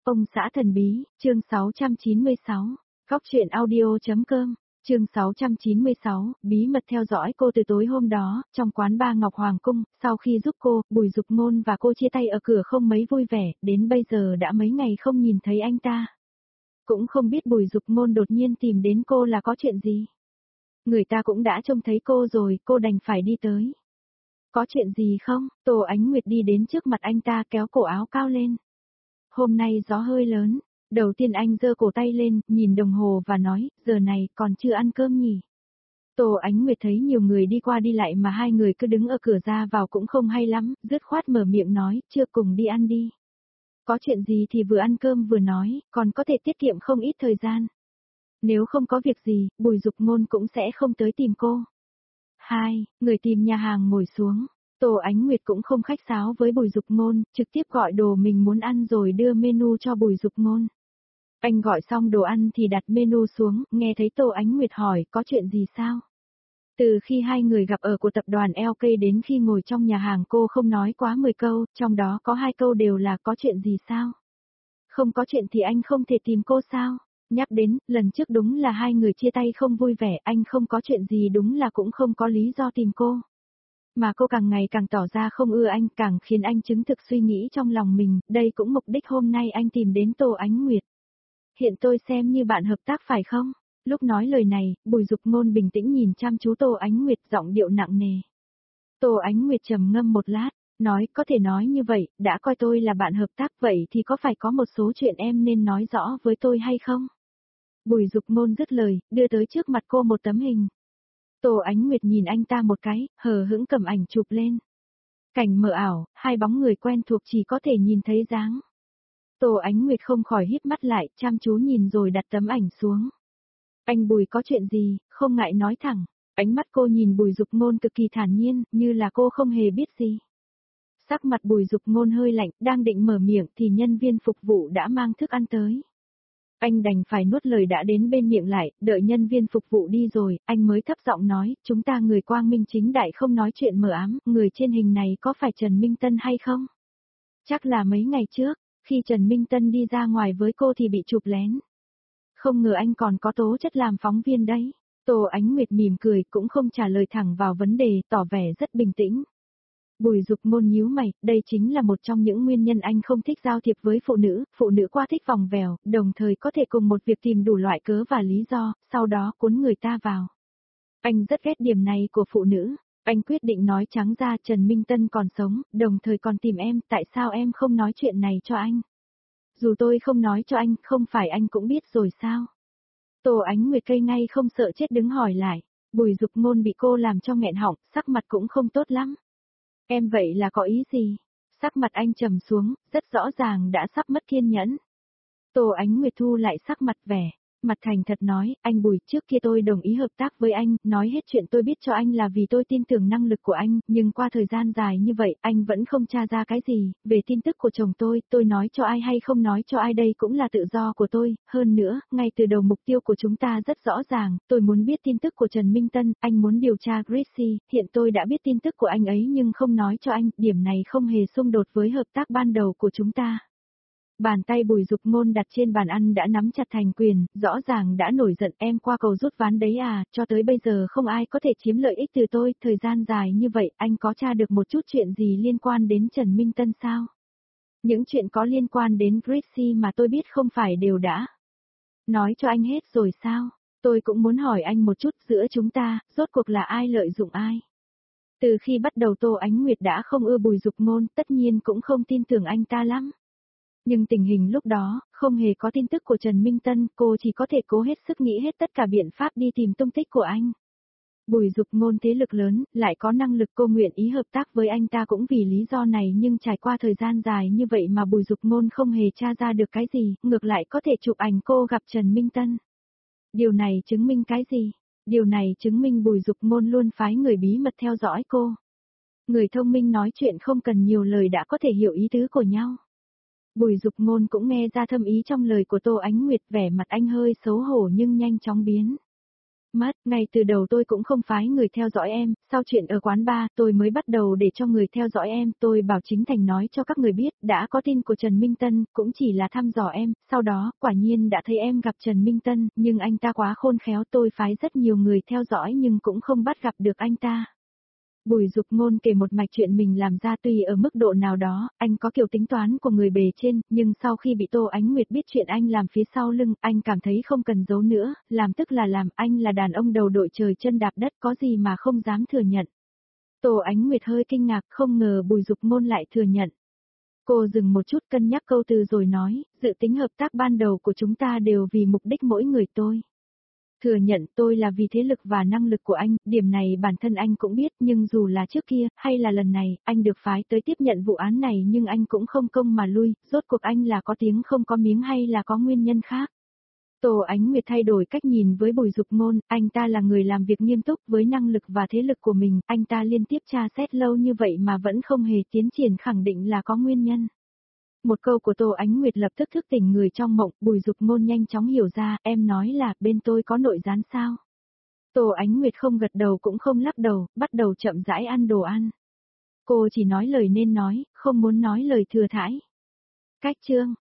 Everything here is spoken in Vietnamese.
Ông xã thần bí, chương 696, Góc truyện audio.com, chương 696, bí mật theo dõi cô từ tối hôm đó, trong quán bar Ngọc Hoàng Cung, sau khi giúp cô, Bùi Dục Ngôn và cô chia tay ở cửa không mấy vui vẻ, đến bây giờ đã mấy ngày không nhìn thấy anh ta. Cũng không biết Bùi Dục Ngôn đột nhiên tìm đến cô là có chuyện gì. Người ta cũng đã trông thấy cô rồi, cô đành phải đi tới. Có chuyện gì không? Tô Ánh Nguyệt đi đến trước mặt anh ta kéo cổ áo cao lên. Hôm nay gió hơi lớn, đầu tiên anh giơ cổ tay lên, nhìn đồng hồ và nói, giờ này còn chưa ăn cơm nhỉ. Tô Ánh Nguyệt thấy nhiều người đi qua đi lại mà hai người cứ đứng ở cửa ra vào cũng không hay lắm, dứt khoát mở miệng nói, chưa cùng đi ăn đi. Có chuyện gì thì vừa ăn cơm vừa nói, còn có thể tiết kiệm không ít thời gian. Nếu không có việc gì, Bùi Dục Ngôn cũng sẽ không tới tìm cô. Người tìm nhà hàng ngồi xuống. Tô Ánh Nguyệt cũng không khách sáo với Bùi Dục Ngôn, trực tiếp gọi đồ mình muốn ăn rồi đưa menu cho Bùi Dục Ngôn. Anh gọi xong đồ ăn thì đặt menu xuống, nghe thấy Tô Ánh Nguyệt hỏi có chuyện gì sao? Từ khi hai người gặp ở của tập đoàn LK đến khi ngồi trong nhà hàng cô không nói quá 10 câu, trong đó có 2 câu đều là có chuyện gì sao? Không có chuyện thì anh không thể tìm cô sao? Nhắc đến, lần trước đúng là hai người chia tay không vui vẻ, anh không có chuyện gì đúng là cũng không có lý do tìm cô. Mà cô càng ngày càng tỏ ra không ưa anh, càng khiến anh chứng thực suy nghĩ trong lòng mình, đây cũng mục đích hôm nay anh tìm đến Tô Ánh Nguyệt. Hiện tôi xem như bạn hợp tác phải không? Lúc nói lời này, Bùi Dục Ngôn bình tĩnh nhìn chăm chú Tô Ánh Nguyệt, giọng điệu nặng nề. Tô Ánh Nguyệt trầm ngâm một lát, nói có thể nói như vậy, đã coi tôi là bạn hợp tác vậy thì có phải có một số chuyện em nên nói rõ với tôi hay không? Bùi Dục Ngôn dứt lời, đưa tới trước mặt cô một tấm hình. Tô Ánh Nguyệt nhìn anh ta một cái, hờ hững cầm ảnh chụp lên. Cảnh mờ ảo, hai bóng người quen thuộc chỉ có thể nhìn thấy dáng. Tô Ánh Nguyệt không khỏi híp mắt lại, chăm chú nhìn rồi đặt tấm ảnh xuống. Anh Bùi có chuyện gì, không ngại nói thẳng. Ánh mắt cô nhìn Bùi Dục Ngôn cực kỳ thản nhiên, như là cô không hề biết gì. Sắc mặt Bùi Dục Ngôn hơi lạnh, đang định mở miệng thì nhân viên phục vụ đã mang thức ăn tới. Anh đành phải nuốt lời đã đến bên miệng lại, đợi nhân viên phục vụ đi rồi, anh mới thấp giọng nói, chúng ta người quang minh chính đại không nói chuyện mờ ám, người trên hình này có phải Trần Minh Tân hay không? Chắc là mấy ngày trước, khi Trần Minh Tân đi ra ngoài với cô thì bị chụp lén. Không ngờ anh còn có tố chất làm phóng viên đấy. Tô Ánh Nguyệt mỉm cười cũng không trả lời thẳng vào vấn đề, tỏ vẻ rất bình tĩnh. Bùi Dục Ngôn nhíu mày, đây chính là một trong những nguyên nhân anh không thích giao thiệp với phụ nữ quá thích vòng vèo, đồng thời có thể cùng một việc tìm đủ loại cớ và lý do, sau đó cuốn người ta vào. Anh rất ghét điểm này của phụ nữ, anh quyết định nói trắng ra Trần Minh Tân còn sống, đồng thời còn tìm em, tại sao em không nói chuyện này cho anh? Dù tôi không nói cho anh, không phải anh cũng biết rồi sao? Tô Ánh Nguyệt cây ngay không sợ chết đứng hỏi lại, Bùi Dục Ngôn bị cô làm cho nghẹn họng, sắc mặt cũng không tốt lắm. Em vậy là có ý gì? Sắc mặt anh trầm xuống, rất rõ ràng đã sắp mất kiên nhẫn. Tô Ánh Nguyệt thu lại sắc mặt vẻ, mặt thành thật nói, anh Bùi, trước kia tôi đồng ý hợp tác với anh, nói hết chuyện tôi biết cho anh là vì tôi tin tưởng năng lực của anh, nhưng qua thời gian dài như vậy, anh vẫn không tra ra cái gì, về tin tức của chồng tôi nói cho ai hay không nói cho ai đây cũng là tự do của tôi, hơn nữa, ngay từ đầu mục tiêu của chúng ta rất rõ ràng, tôi muốn biết tin tức của Trần Minh Tân, anh muốn điều tra Gracie, hiện tôi đã biết tin tức của anh ấy nhưng không nói cho anh, điểm này không hề xung đột với hợp tác ban đầu của chúng ta. Bàn tay Bùi Dục Ngôn đặt trên bàn ăn đã nắm chặt thành quyền, rõ ràng đã nổi giận em qua cầu rút ván đấy à, cho tới bây giờ không ai có thể chiếm lợi ích từ tôi, thời gian dài như vậy anh có tra được một chút chuyện gì liên quan đến Trần Minh Tân sao? Những chuyện có liên quan đến Gracie mà tôi biết không phải đều đã nói cho anh hết rồi sao? Tôi cũng muốn hỏi anh một chút giữa chúng ta, rốt cuộc là ai lợi dụng ai? Từ khi bắt đầu Tô Ánh Nguyệt đã không ưa Bùi Dục Ngôn, tất nhiên cũng không tin tưởng anh ta lắm. Nhưng tình hình lúc đó, không hề có tin tức của Trần Minh Tân, cô chỉ có thể cố hết sức nghĩ hết tất cả biện pháp đi tìm tung tích của anh. Bùi Dục Ngôn thế lực lớn, lại có năng lực cô nguyện ý hợp tác với anh ta cũng vì lý do này nhưng trải qua thời gian dài như vậy mà Bùi Dục Ngôn không hề tra ra được cái gì, ngược lại có thể chụp ảnh cô gặp Trần Minh Tân. Điều này chứng minh cái gì? Điều này chứng minh Bùi Dục Ngôn luôn phái người bí mật theo dõi cô. Người thông minh nói chuyện không cần nhiều lời đã có thể hiểu ý tứ của nhau. Bùi Dục Ngôn cũng nghe ra thâm ý trong lời của Tô Ánh Nguyệt, vẻ mặt anh hơi xấu hổ nhưng nhanh chóng biến. Mất, ngay từ đầu tôi cũng không phái người theo dõi em, sau chuyện ở quán bar tôi mới bắt đầu để cho người theo dõi em, tôi bảo chính thành nói cho các người biết, đã có tin của Trần Minh Tân, cũng chỉ là thăm dò em, sau đó, quả nhiên đã thấy em gặp Trần Minh Tân, nhưng anh ta quá khôn khéo, tôi phái rất nhiều người theo dõi nhưng cũng không bắt gặp được anh ta. Bùi Dục Ngôn kể một mạch chuyện mình làm ra, tùy ở mức độ nào đó, anh có kiểu tính toán của người bề trên, nhưng sau khi bị Tô Ánh Nguyệt biết chuyện anh làm phía sau lưng, anh cảm thấy không cần giấu nữa, làm tức là làm, anh là đàn ông đầu đội trời chân đạp đất, có gì mà không dám thừa nhận. Tô Ánh Nguyệt hơi kinh ngạc, không ngờ Bùi Dục Ngôn lại thừa nhận. Cô dừng một chút cân nhắc câu từ rồi nói, dự tính hợp tác ban đầu của chúng ta đều vì mục đích mỗi người tôi. Thừa nhận tôi là vì thế lực và năng lực của anh, điểm này bản thân anh cũng biết, nhưng dù là trước kia, hay là lần này, anh được phái tới tiếp nhận vụ án này nhưng anh cũng không công mà lui, rốt cuộc anh là có tiếng không có miếng hay là có nguyên nhân khác. Tô Ánh Nguyệt thay đổi cách nhìn với Bùi Dục Ngôn, anh ta là người làm việc nghiêm túc với năng lực và thế lực của mình, anh ta liên tiếp tra xét lâu như vậy mà vẫn không hề tiến triển, khẳng định là có nguyên nhân. Một câu của Tô Ánh Nguyệt lập tức thức tỉnh người trong mộng, Bùi Dục Ngôn nhanh chóng hiểu ra, em nói là bên tôi có nội gián sao? Tô Ánh Nguyệt không gật đầu cũng không lắc đầu, bắt đầu chậm rãi ăn đồ ăn. Cô chỉ nói lời nên nói, không muốn nói lời thừa thãi. Cách chương